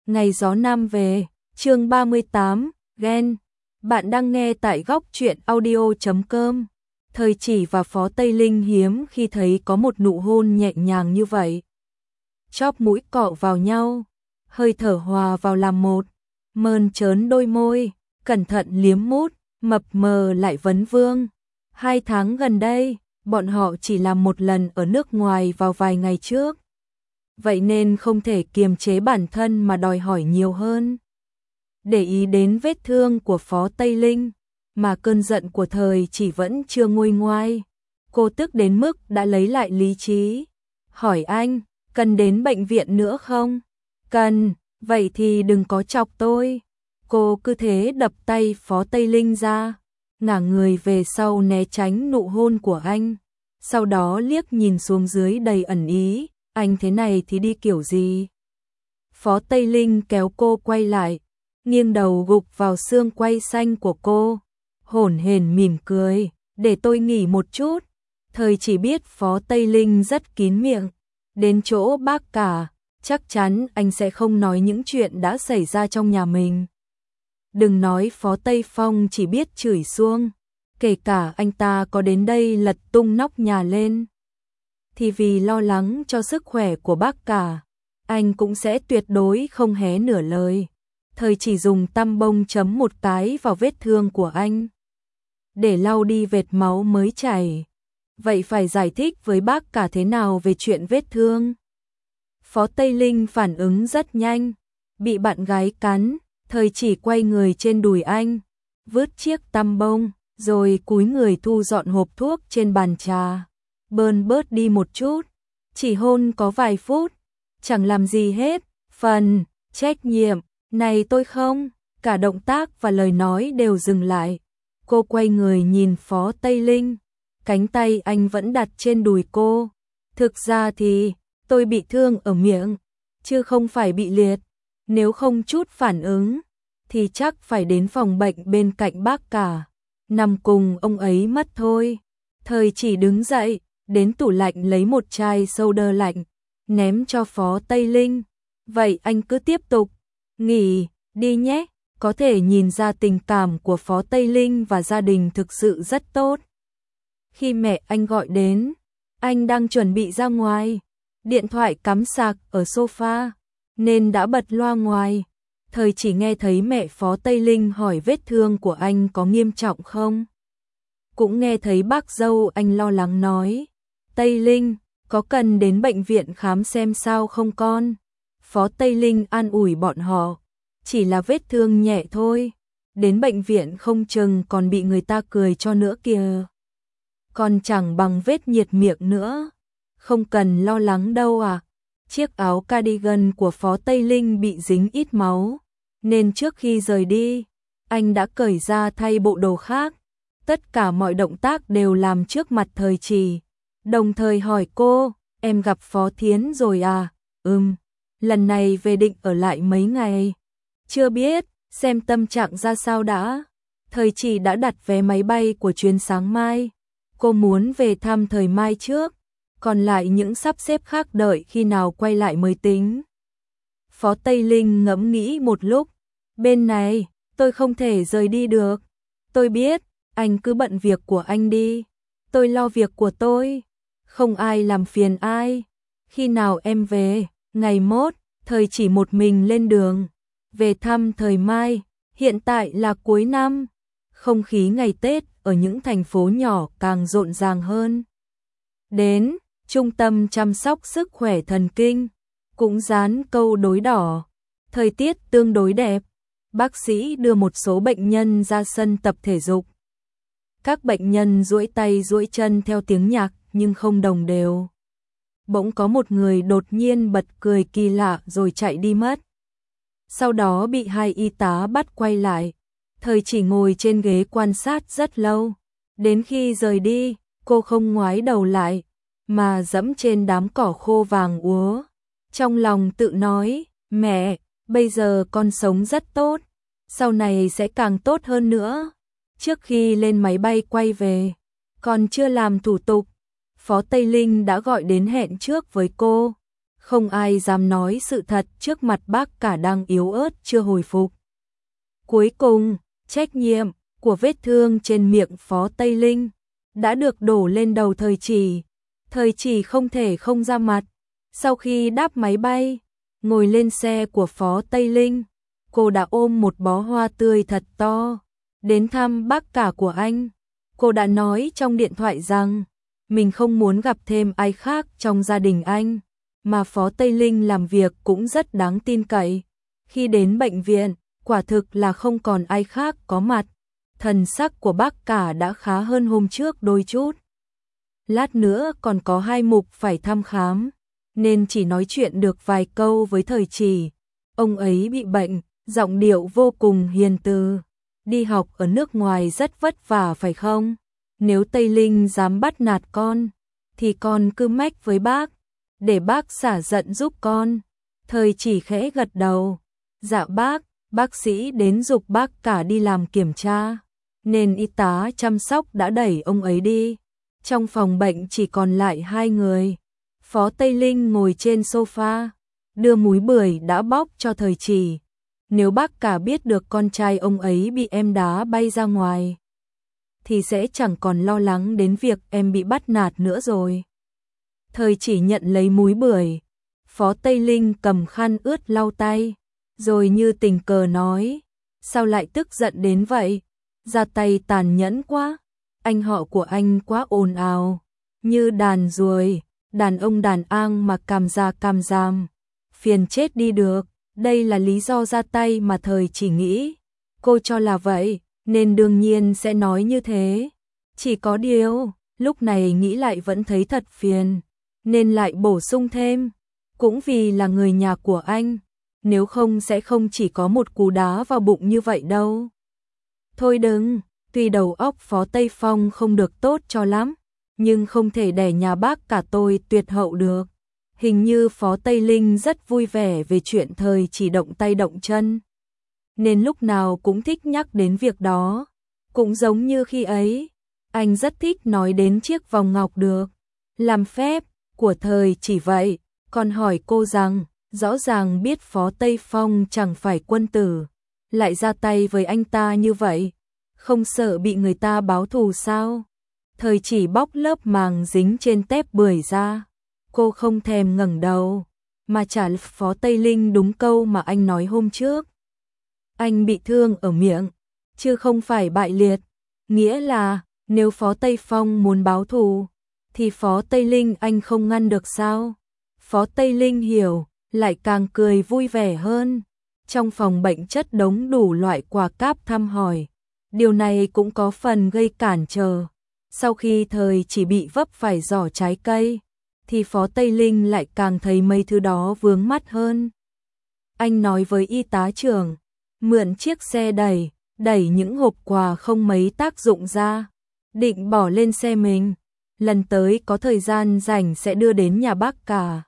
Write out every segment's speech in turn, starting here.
Ngày gió nam về, chương 38, ghen. Bạn đang nghe tại góc truyện audio.com. Thời Chỉ và Phó Tây Linh hiếm khi thấy có một nụ hôn nhẹ nhàng như vậy. Chóp mũi cọ vào nhau, hơi thở hòa vào làm một, mơn trớn đôi môi, cẩn thận liếm mút, mập mờ lại vấn vương. 2 tháng gần đây, bọn họ chỉ làm một lần ở nước ngoài vào vài ngày trước. Vậy nên không thể kiềm chế bản thân mà đòi hỏi nhiều hơn. Để ý đến vết thương của Phó Tây Linh, mà cơn giận của Thời Chỉ vẫn chưa nguôi ngoai. Cô tức đến mức đã lấy lại lý trí. Hỏi anh, cần đến bệnh viện nữa không? Cần, vậy thì đừng có chọc tôi. Cô cứ thế đập tay Phó Tây Linh ra, ngả người về sau né tránh nụ hôn của anh. Sau đó liếc nhìn xuống dưới đầy ẩn ý, anh thế này thì đi kiểu gì? Phó Tây Linh kéo cô quay lại, nghiêng đầu gục vào xương quai xanh của cô, hổn hển mỉm cười, để tôi nghỉ một chút. Thời Chỉ biết Phó Tây Linh rất kín miệng, đến chỗ bác cả, chắc chắn anh sẽ không nói những chuyện đã xảy ra trong nhà mình. Đừng nói Phó Tây Phong chỉ biết chửi xuông, kể cả anh ta có đến đây lật tung nóc nhà lên, thì vì lo lắng cho sức khỏe của bác cả, anh cũng sẽ tuyệt đối không hé nửa lời. Thời Chỉ dùng tăm bông chấm một cái vào vết thương của anh, để lau đi vệt máu mới chảy. Vậy phải giải thích với bác cả thế nào về chuyện vết thương? Phó Tây Linh phản ứng rất nhanh, bị bạn gái cắn, Thời Chỉ quay người trên đùi anh, vứt chiếc tăm bông, rồi cúi người thu dọn hộp thuốc trên bàn trà, bơn bớt đi một chút, chỉ hôn có vài phút, chẳng làm gì hết, phần trách nhiệm này tôi không. Cả động tác và lời nói đều dừng lại. Cô quay người nhìn Phó Tây Linh, cánh tay anh vẫn đặt trên đùi cô. Thực ra thì tôi bị thương ở miệng, chứ không phải bị liệt. Nếu không chút phản ứng thì chắc phải đến phòng bệnh bên cạnh bác cả, nằm cùng ông ấy mất thôi. Thời Chỉ đứng dậy, đến tủ lạnh lấy một chai soda lạnh, ném cho Phó Tây Linh. Vậy anh cứ tiếp tục nghỉ đi nhé. Có thể nhìn ra tình cảm của Phó Tây Linh và gia đình thực sự rất tốt. Khi mẹ anh gọi đến, anh đang chuẩn bị ra ngoài, điện thoại cắm sạc ở sofa, nên đã bật loa ngoài. Thời Chỉ nghe thấy mẹ Phó Tây Linh hỏi vết thương của anh có nghiêm trọng không. Cũng nghe thấy bác dâu anh lo lắng nói, Tây Linh, có cần đến bệnh viện khám xem sao không con? Phó Tây Linh an ủi bọn họ, chỉ là vết thương nhẹ thôi, đến bệnh viện không chừng còn bị người ta cười cho nữa kìa. Còn chẳng bằng vết nhiệt miệng nữa, không cần lo lắng đâu à. Chiếc áo cardigan của Phó Tây Linh bị dính ít máu, nên trước khi rời đi, anh đã cởi ra thay bộ đồ khác. Tất cả mọi động tác đều làm trước mặt Thời Chỉ, đồng thời hỏi cô, em gặp Phó Thiến rồi à? Lần này về định ở lại mấy ngày? Chưa biết, xem tâm trạng ra sao đã. Thời Chỉ đã đặt vé máy bay của chuyến sáng mai. Cô muốn về thăm Thời mai trước, còn lại những sắp xếp khác đợi khi nào quay lại mới tính. Phó Tây Linh ngẫm nghĩ một lúc. Bên này, tôi không thể rời đi được. Tôi biết, anh cứ bận việc của anh đi. Tôi lo việc của tôi. Không ai làm phiền ai. Khi nào em về? Ngày mốt. Thời Chỉ một mình lên đường về thăm Thời mai. Hiện tại là cuối năm, không khí ngày Tết ở những thành phố nhỏ càng rộn ràng hơn. Đến trung tâm chăm sóc sức khỏe thần kinh cũng dán câu đối đỏ. Thời tiết tương đối đẹp, bác sĩ đưa một số bệnh nhân ra sân tập thể dục. Các bệnh nhân duỗi tay duỗi chân theo tiếng nhạc nhưng không đồng đều. Bỗng có một người đột nhiên bật cười kỳ lạ rồi chạy đi mất. Sau đó bị 2 y tá bắt quay lại. Thời Chỉ ngồi trên ghế quan sát rất lâu. Đến khi rời đi, cô không ngoái đầu lại, mà dẫm trên đám cỏ khô vàng úa. Trong lòng tự nói, mẹ, bây giờ con sống rất tốt, sau này sẽ càng tốt hơn nữa. Trước khi lên máy bay quay về, còn chưa làm thủ tục, Phó Tây Linh đã gọi đến hẹn trước với cô. Không ai dám nói sự thật trước mặt bác cả đang yếu ớt chưa hồi phục. Cuối cùng, trách nhiệm của vết thương trên miệng Phó Tây Linh đã được đổ lên đầu Thời Chỉ. Thời Chỉ không thể không ra mặt. Sau khi đáp máy bay, ngồi lên xe của Phó Tây Linh, cô đã ôm một bó hoa tươi thật to đến thăm bác cả của anh. Cô đã nói trong điện thoại rằng mình không muốn gặp thêm ai khác trong gia đình anh, mà Phó Tây Linh làm việc cũng rất đáng tin cậy. Khi đến bệnh viện, quả thực là không còn ai khác có mặt. Thần sắc của bác cả đã khá hơn hôm trước đôi chút. Lát nữa còn có 2 mục phải thăm khám, nên chỉ nói chuyện được vài câu với Thời Chỉ. Ông ấy bị bệnh, giọng điệu vô cùng hiền từ. Đi học ở nước ngoài rất vất vả phải không? Nếu Tây Linh dám bắt nạt con, thì con cứ mách với bác, để bác xả giận giúp con. Thời Chỉ khẽ gật đầu. Dạ bác sĩ đến giục bác cả đi làm kiểm tra, nên y tá chăm sóc đã đẩy ông ấy đi. Trong phòng bệnh chỉ còn lại 2 người. Phó Tây Linh ngồi trên sofa, đưa múi bưởi đã bóc cho Thời Chỉ. Nếu bác cả biết được con trai ông ấy bị em đá bay ra ngoài, thì sẽ chẳng còn lo lắng đến việc em bị bắt nạt nữa rồi. Thời Chỉ nhận lấy múi bưởi. Phó Tây Linh cầm khăn ướt lau tay, rồi như tình cờ nói, sao lại tức giận đến vậy? Ra tay tàn nhẫn quá. Anh họ của anh quá ồn ào, như đàn ruồi, đàn ông đàn ang mà càm ra càm giàm, phiền chết đi được. Đây là lý do ra tay mà Thời Chỉ nghĩ. Cô cho là vậy, nên đương nhiên sẽ nói như thế. Chỉ có điều, lúc này nghĩ lại vẫn thấy thật phiền, nên lại bổ sung thêm. Cũng vì là người nhà của anh, nếu không sẽ không chỉ có một cú đá vào bụng như vậy đâu. Thôi đừng, tuy đầu óc Phó Tây Phong không được tốt cho lắm, nhưng không thể để nhà bác cả tôi tuyệt hậu được. Hình như Phó Tây Linh rất vui vẻ về chuyện Thời Chỉ động tay động chân, nên lúc nào cũng thích nhắc đến việc đó. Cũng giống như khi ấy, anh rất thích nói đến chiếc vòng ngọc được làm phép của Thời Chỉ vậy. Còn hỏi cô rằng, rõ ràng biết Phó Tây Phong chẳng phải quân tử, lại ra tay với anh ta như vậy, không sợ bị người ta báo thù sao? Thời Chỉ bóc lớp màng dính trên tép bưởi ra. Cô không thèm ngẩng đầu, mà trả Phó Tây Linh đúng câu mà anh nói hôm trước. Anh bị thương ở miệng, chứ không phải bại liệt. Nghĩa là, nếu Phó Tây Phong muốn báo thù, thì Phó Tây Linh anh không ngăn được sao? Phó Tây Linh hiểu, lại càng cười vui vẻ hơn. Trong phòng bệnh chất đống đủ loại quà cáp thăm hỏi. Điều này cũng có phần gây cản trở. Sau khi Thời Chỉ bị vấp phải giỏ trái cây, thì Phó Tây Linh lại càng thấy mấy thứ đó vướng mắt hơn. Anh nói với y tá trưởng, mượn chiếc xe đẩy những hộp quà không mấy tác dụng ra, định bỏ lên xe mình. Lần tới có thời gian rảnh sẽ đưa đến nhà bác cả.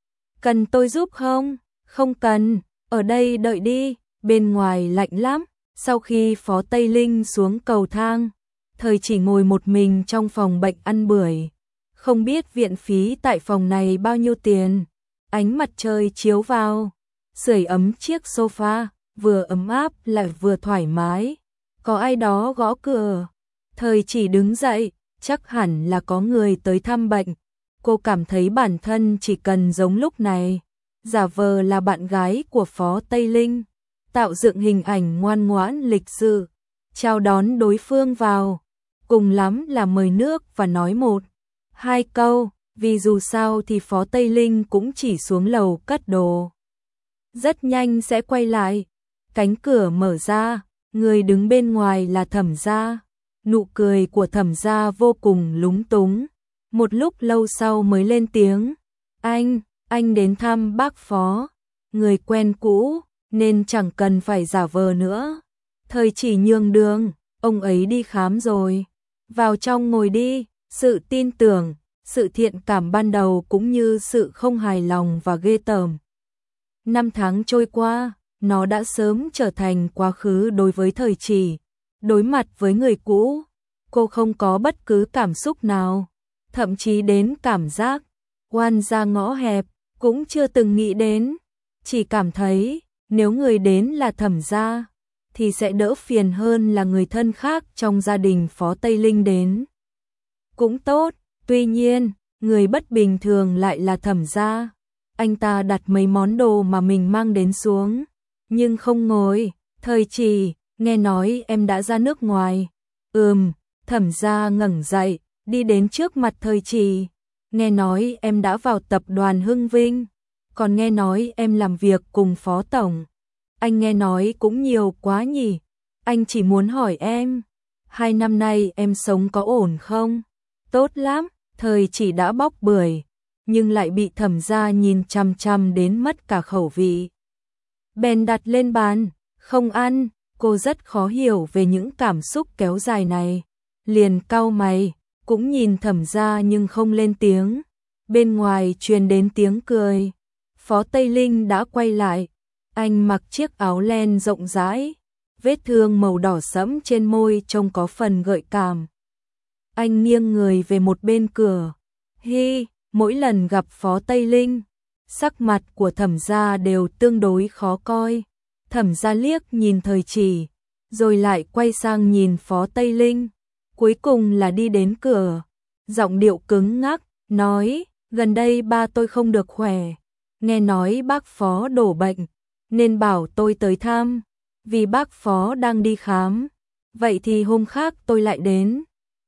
Cần tôi giúp không? Không cần, ở đây đợi đi, bên ngoài lạnh lắm. Sau khi Phó Tây Linh xuống cầu thang, Thời Chỉ ngồi một mình trong phòng bệnh ăn bưởi. Không biết viện phí tại phòng này bao nhiêu tiền. Ánh mặt trời chiếu vào, sưởi ấm chiếc sofa, vừa ấm áp lại vừa thoải mái. Có ai đó gõ cửa. Thời Chỉ đứng dậy, chắc hẳn là có người tới thăm bệnh. Cô cảm thấy bản thân chỉ cần giống lúc này, giả vờ là bạn gái của Phó Tây Linh, tạo dựng hình ảnh ngoan ngoãn lịch sự, chào đón đối phương vào, cùng lắm là mời nước và nói 1-2 câu, vì dù sao thì Phó Tây Linh cũng chỉ xuống lầu cất đồ. Rất nhanh sẽ quay lại, cánh cửa mở ra, người đứng bên ngoài là Thẩm Gia. Nụ cười của Thẩm Gia vô cùng lúng túng. Một lúc lâu sau mới lên tiếng, anh đến thăm bác Phó, người quen cũ, nên chẳng cần phải giả vờ nữa. Thời Chỉ nhường đường, ông ấy đi khám rồi, vào trong ngồi đi. Sự tin tưởng, sự thiện cảm ban đầu cũng như sự không hài lòng và ghê tởm. 5 tháng trôi qua, nó đã sớm trở thành quá khứ đối với Thời Chỉ. Đối mặt với người cũ, cô không có bất cứ cảm xúc nào, thậm chí đến cảm giác oan ra ngõ hẹp. cũng chưa từng nghĩ đến, chỉ cảm thấy nếu người đến là Thẩm gia thì sẽ đỡ phiền hơn là người thân khác trong gia đình Phó Tây Linh đến. Cũng tốt, tuy nhiên, người bất bình thường lại là Thẩm gia. Anh ta đặt mấy món đồ mà mình mang đến xuống, nhưng không ngồi. Thời Trì, nghe nói em đã ra nước ngoài. Thẩm gia ngẩng dậy, đi đến trước mặt Thời Trì. Nghe nói em đã vào tập đoàn Hưng Vinh, còn nghe nói em làm việc cùng Phó Tổng. Anh nghe nói cũng nhiều quá nhỉ. Anh chỉ muốn hỏi em, 2 năm nay em sống có ổn không? Tốt lắm. Thời Chỉ đã bóc bưởi, nhưng lại bị Thẩm gia nhìn chằm chằm đến mất cả khẩu vị. Bèn đặt lên bàn, không ăn. Cô rất khó hiểu về những cảm xúc kéo dài này, liền cau mày, cũng nhìn Thẩm gia nhưng không lên tiếng. Bên ngoài truyền đến tiếng cười. Phó Tây Linh đã quay lại, anh mặc chiếc áo len rộng rãi, vết thương màu đỏ sẫm trên môi trông có phần gợi cảm. Anh nghiêng người về một bên cửa. Mỗi lần gặp Phó Tây Linh, sắc mặt của Thẩm gia đều tương đối khó coi. Thẩm gia liếc nhìn Thời Chỉ, rồi lại quay sang nhìn Phó Tây Linh, cuối cùng là đi đến cửa, giọng điệu cứng ngắc, nói, gần đây ba tôi không được khỏe, nghe nói bác Phó đổ bệnh, nên bảo tôi tới thăm, vì bác Phó đang đi khám, vậy thì hôm khác tôi lại đến.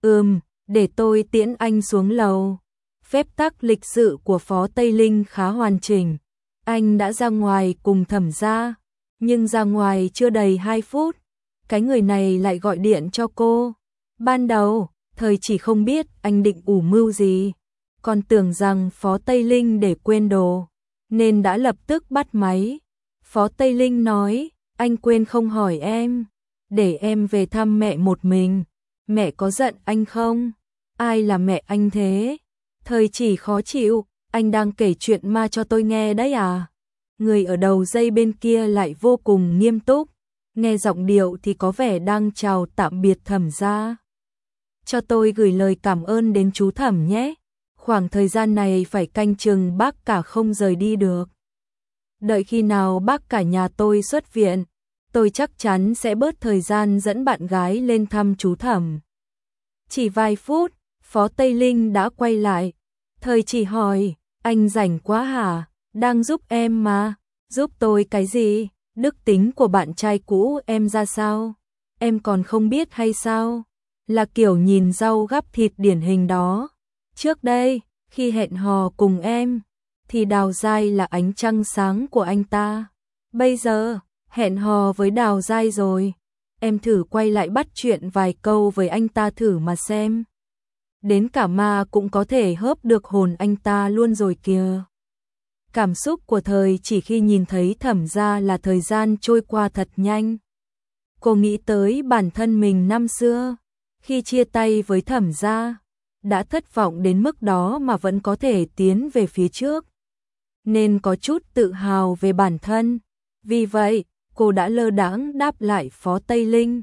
Để tôi tiễn anh xuống lầu. Phép tắc lịch sự của Phó Tây Linh khá hoàn chỉnh. Anh đã ra ngoài cùng Thẩm gia, nhưng ra ngoài chưa đầy 2 phút, cái người này lại gọi điện cho cô. Ban đầu, Thời Chỉ không biết anh định ủ mưu gì, còn tưởng rằng Phó Tây Linh để quên đồ, nên đã lập tức bắt máy. Phó Tây Linh nói, anh quên không hỏi em, để em về thăm mẹ một mình. Mẹ có giận anh không? Ai là mẹ anh thế? Thời Chỉ khó chịu, anh đang kể chuyện ma cho tôi nghe đấy à? Người ở đầu dây bên kia lại vô cùng nghiêm túc, nghe giọng điệu thì có vẻ đang chào tạm biệt Thẩm gia. Cho tôi gửi lời cảm ơn đến chú Thẩm nhé, khoảng thời gian này phải canh chừng bác cả không rời đi được. Đợi khi nào bác cả nhà tôi xuất viện, tôi chắc chắn sẽ bớt thời gian dẫn bạn gái lên thăm chú Thẩm. Chỉ vài phút, Phó Tây Linh đã quay lại. Thời Chỉ hỏi, anh rảnh quá hả? Đang giúp em mà. Giúp tôi cái gì? Đức tính của bạn trai cũ em ra sao? Em còn không biết hay sao? Là kiểu nhìn rau gắp thịt điển hình đó. Trước đây, khi hẹn hò cùng em, thì Đào Giai là ánh trăng sáng của anh ta. Bây giờ, hẹn hò với Đào Giai rồi. Em thử quay lại bắt chuyện vài câu với anh ta thử mà xem. Đến cả ma cũng có thể hớp được hồn anh ta luôn rồi kìa. Cảm xúc của Thời Chỉ khi nhìn thấy Thẩm gia là thời gian trôi qua thật nhanh. Cô nghĩ tới bản thân mình năm xưa, khi chia tay với Thẩm gia, đã thất vọng đến mức đó mà vẫn có thể tiến về phía trước, nên có chút tự hào về bản thân. Vì vậy, cô đã lơ đãng đáp lại Phó Tây Linh.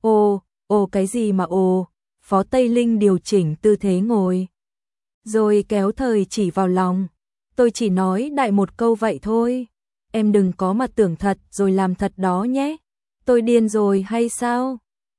Ồ cái gì mà ồ? Phó Tây Linh điều chỉnh tư thế ngồi, rồi kéo Thời Chỉ vào lòng. Tôi chỉ nói đại một câu vậy thôi. Em đừng có mà tưởng thật rồi làm thật đó nhé. Tôi điên rồi hay sao?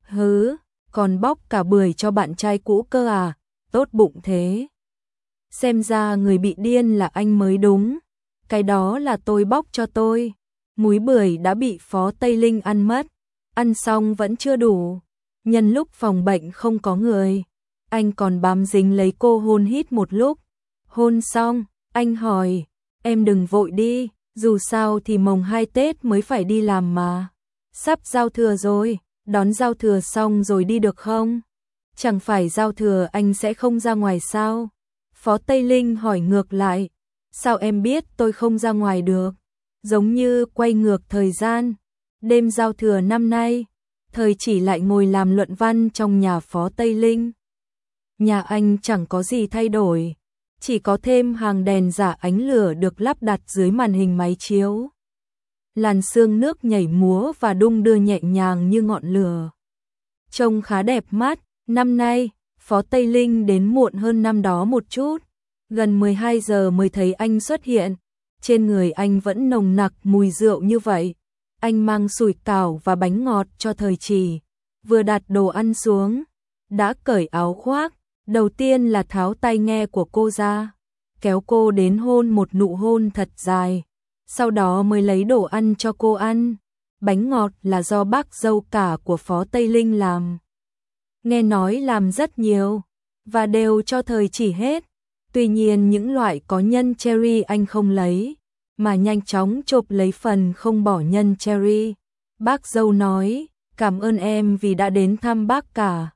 Còn bóc cả bưởi cho bạn trai cũ cơ à? Tốt bụng thế. Xem ra người bị điên là anh mới đúng. Cái đó là tôi bóc cho tôi. Múi bưởi đã bị Phó Tây Linh ăn mất. Ăn xong vẫn chưa đủ. Nhân lúc phòng bệnh không có người, anh còn bám dính lấy cô hôn hít một lúc. Hôn xong, anh hỏi, em đừng vội đi, dù sao thì mồng 2 Tết mới phải đi làm mà. Sắp giao thừa rồi, đón giao thừa xong rồi đi được không? Chẳng phải giao thừa anh sẽ không ra ngoài sao? Phó Tây Linh hỏi ngược lại, sao em biết tôi không ra ngoài được? Giống như quay ngược thời gian, đêm giao thừa năm nay, Thời Chỉ lại ngồi làm luận văn trong nhà Phó Tây Linh. Nhà anh chẳng có gì thay đổi, chỉ có thêm hàng đèn giả ánh lửa được lắp đặt dưới màn hình máy chiếu. Làn sương nước nhảy múa và đung đưa nhẹ nhàng như ngọn lửa. Trông khá đẹp mắt. Năm nay, Phó Tây Linh đến muộn hơn năm đó một chút. Gần 12 giờ mới thấy anh xuất hiện. trên người anh vẫn nồng nặc mùi rượu như vậy. Anh mang sủi cảo và bánh ngọt cho Thời Chỉ, vừa đặt đồ ăn xuống, đã cởi áo khoác, đầu tiên là tháo tai nghe của cô ra, kéo cô đến hôn một nụ hôn thật dài, sau đó mới lấy đồ ăn cho cô ăn. Bánh ngọt là do bác dâu cả của Phó Tây Linh làm. Nghe nói làm rất nhiều, và đều cho Thời Chỉ hết. Tuy nhiên những loại có nhân cherry anh không lấy, mà nhanh chóng chộp lấy phần không bỏ nhân cherry. Bác dâu nói, cảm ơn em vì đã đến thăm bác cả,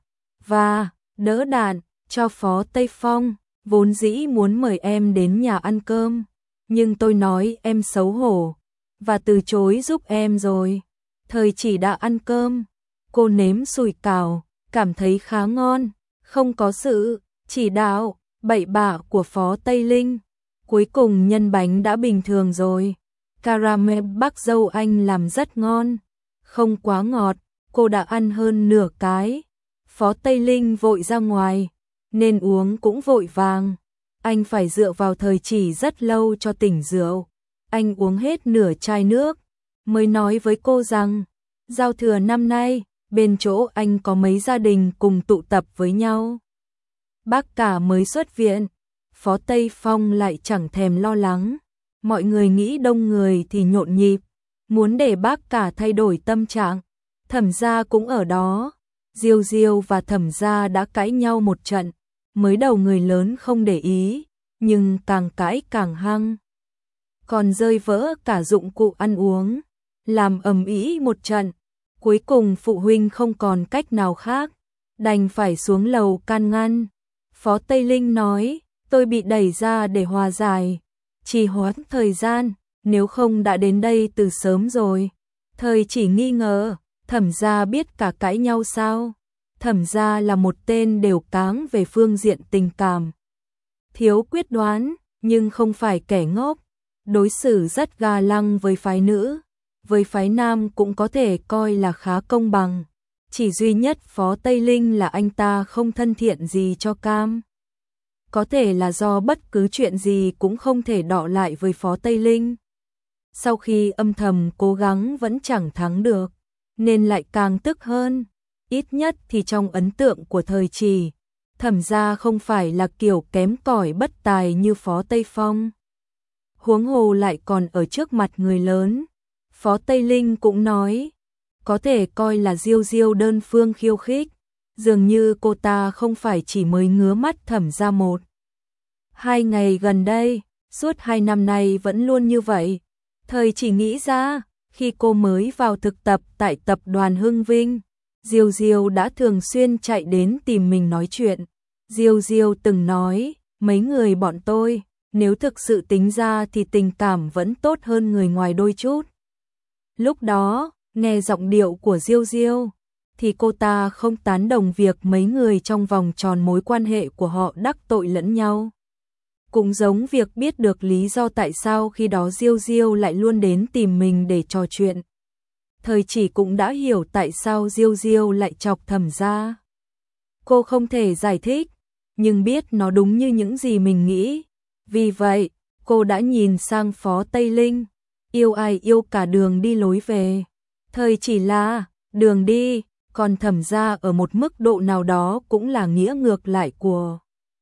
và đỡ đạn cho Phó Tây Phong, vốn dĩ muốn mời em đến nhà ăn cơm, nhưng tôi nói em xấu hổ, và từ chối giúp em rồi. Thời Chỉ đã ăn cơm, cô nếm sủi cảo, cảm thấy khá ngon, không có sự chỉ đạo bậy bạ của Phó Tây Linh. Cuối cùng nhân bánh đã bình thường rồi. Caramel bác dâu anh làm rất ngon, không quá ngọt, cô đã ăn hơn nửa cái. Phó Tây Linh vội ra ngoài, nên uống cũng vội vàng. Anh phải dựa vào Thời Chỉ rất lâu cho tỉnh rượu. Anh uống hết nửa chai nước, mới nói với cô rằng, giao thừa năm nay, bên chỗ anh có mấy gia đình cùng tụ tập với nhau. Bác cả mới xuất viện, Phó Tây Phong lại chẳng thèm lo lắng. Mọi người nghĩ đông người thì nhộn nhịp, muốn để bác cả thay đổi tâm trạng. Thẩm gia cũng ở đó. Diêu Diêu và Thẩm gia đã cãi nhau một trận. Mới đầu người lớn không để ý, nhưng càng cãi càng hăng. Còn rơi vỡ cả dụng cụ ăn uống, làm ầm ĩ một trận. Cuối cùng phụ huynh không còn cách nào khác, đành phải xuống lầu can ngăn. Phó Tây Linh nói, tôi bị đẩy ra để hòa giải, trì hoãn thời gian, nếu không đã đến đây từ sớm rồi. Thời Chỉ nghi ngờ, Thẩm gia biết cả cãi nhau sao? Thẩm gia là một tên đều cáng về phương diện tình cảm. Thiếu quyết đoán, nhưng không phải kẻ ngốc, đối xử rất ga lăng với phái nữ, với phái nam cũng có thể coi là khá công bằng. Chỉ duy nhất Phó Tây Linh là anh ta không thân thiện gì cho Cam. Có thể là do bất cứ chuyện gì cũng không thể đọ lại với Phó Tây Linh. Sau khi âm thầm cố gắng vẫn chẳng thắng được, nên lại càng tức hơn. Ít nhất thì trong ấn tượng của Thời Chỉ, Thẩm gia không phải là kiểu kém cỏi bất tài như Phó Tây Phong. Huống hồ lại còn ở trước mặt người lớn. Phó Tây Linh cũng nói, có thể coi là Diêu Diêu đơn phương khiêu khích. Dường như cô ta không phải chỉ mới ngứa mắt Thẩm gia một. 2 ngày gần đây, suốt 2 năm nay vẫn luôn như vậy. Thời Chỉ nghĩ ra, khi cô mới vào thực tập tại tập đoàn Hưng Vinh, Diêu Diêu đã thường xuyên chạy đến tìm mình nói chuyện. Diêu Diêu từng nói, mấy người bọn tôi, nếu thực sự tính ra thì tình cảm vẫn tốt hơn người ngoài đôi chút. Lúc đó, nghe giọng điệu của Diêu Diêu, thì cô ta không tán đồng việc mấy người trong vòng tròn mối quan hệ của họ đắc tội lẫn nhau. Cũng giống việc biết được lý do tại sao khi đó Diêu Diêu lại luôn đến tìm mình để trò chuyện. Thời Chỉ cũng đã hiểu tại sao Diêu Diêu lại chọc Thẩm gia. Cô không thể giải thích, nhưng biết nó đúng như những gì mình nghĩ. Vì vậy, cô đã nhìn sang Phó Tây Linh, yêu ai yêu cả đường đi lối về. Thời Chỉ là đường đi, còn Thẩm gia ở một mức độ nào đó cũng là nghĩa ngược lại của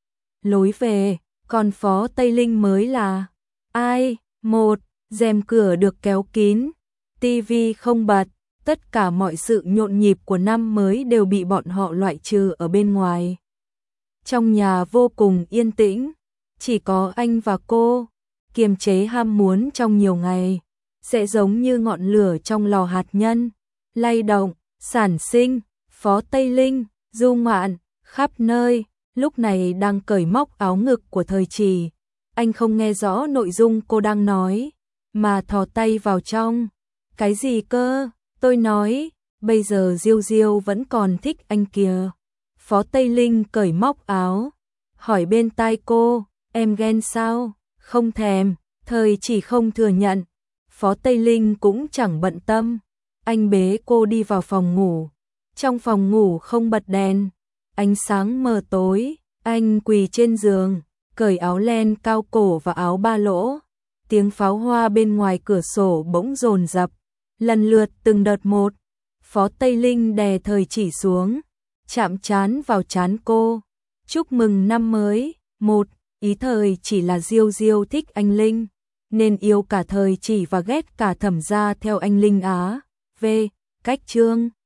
lối về, còn Phó Tây Linh mới là ai. Một, rèm cửa được kéo kín, tivi không bật, tất cả mọi sự nhộn nhịp của năm mới đều bị bọn họ loại trừ ở bên ngoài. Trong nhà vô cùng yên tĩnh, chỉ có anh và cô, kiềm chế ham muốn trong nhiều ngày, sẽ giống như ngọn lửa trong lò hạt nhân, lay động, sản sinh. Phó Tây Linh, du ngoạn, khắp nơi, lúc này đang cởi móc áo ngực của Thời Chỉ. Anh không nghe rõ nội dung cô đang nói, mà thò tay vào trong. Cái gì cơ? Tôi nói, bây giờ Diêu Diêu vẫn còn thích anh kìa. Phó Tây Linh cởi móc áo, hỏi bên tai cô, em ghen sao? Không thèm. Thời Chỉ không thừa nhận. Phó Tây Linh cũng chẳng bận tâm. Anh bế cô đi vào phòng ngủ. Trong phòng ngủ không bật đèn, ánh sáng mờ tối. Anh quỳ trên giường, cởi áo len cao cổ và áo ba lỗ. Tiếng pháo hoa bên ngoài cửa sổ bỗng dồn dập, lần lượt từng đợt một. Phó Tây Linh đè Thời Chỉ xuống, chạm trán vào trán cô. Chúc mừng năm mới. Một, ý Thời Chỉ là Diêu Diêu thích anh Linh, nên yêu cả Thời Chỉ và ghét cả Thẩm gia theo anh Linh á. V, cách chương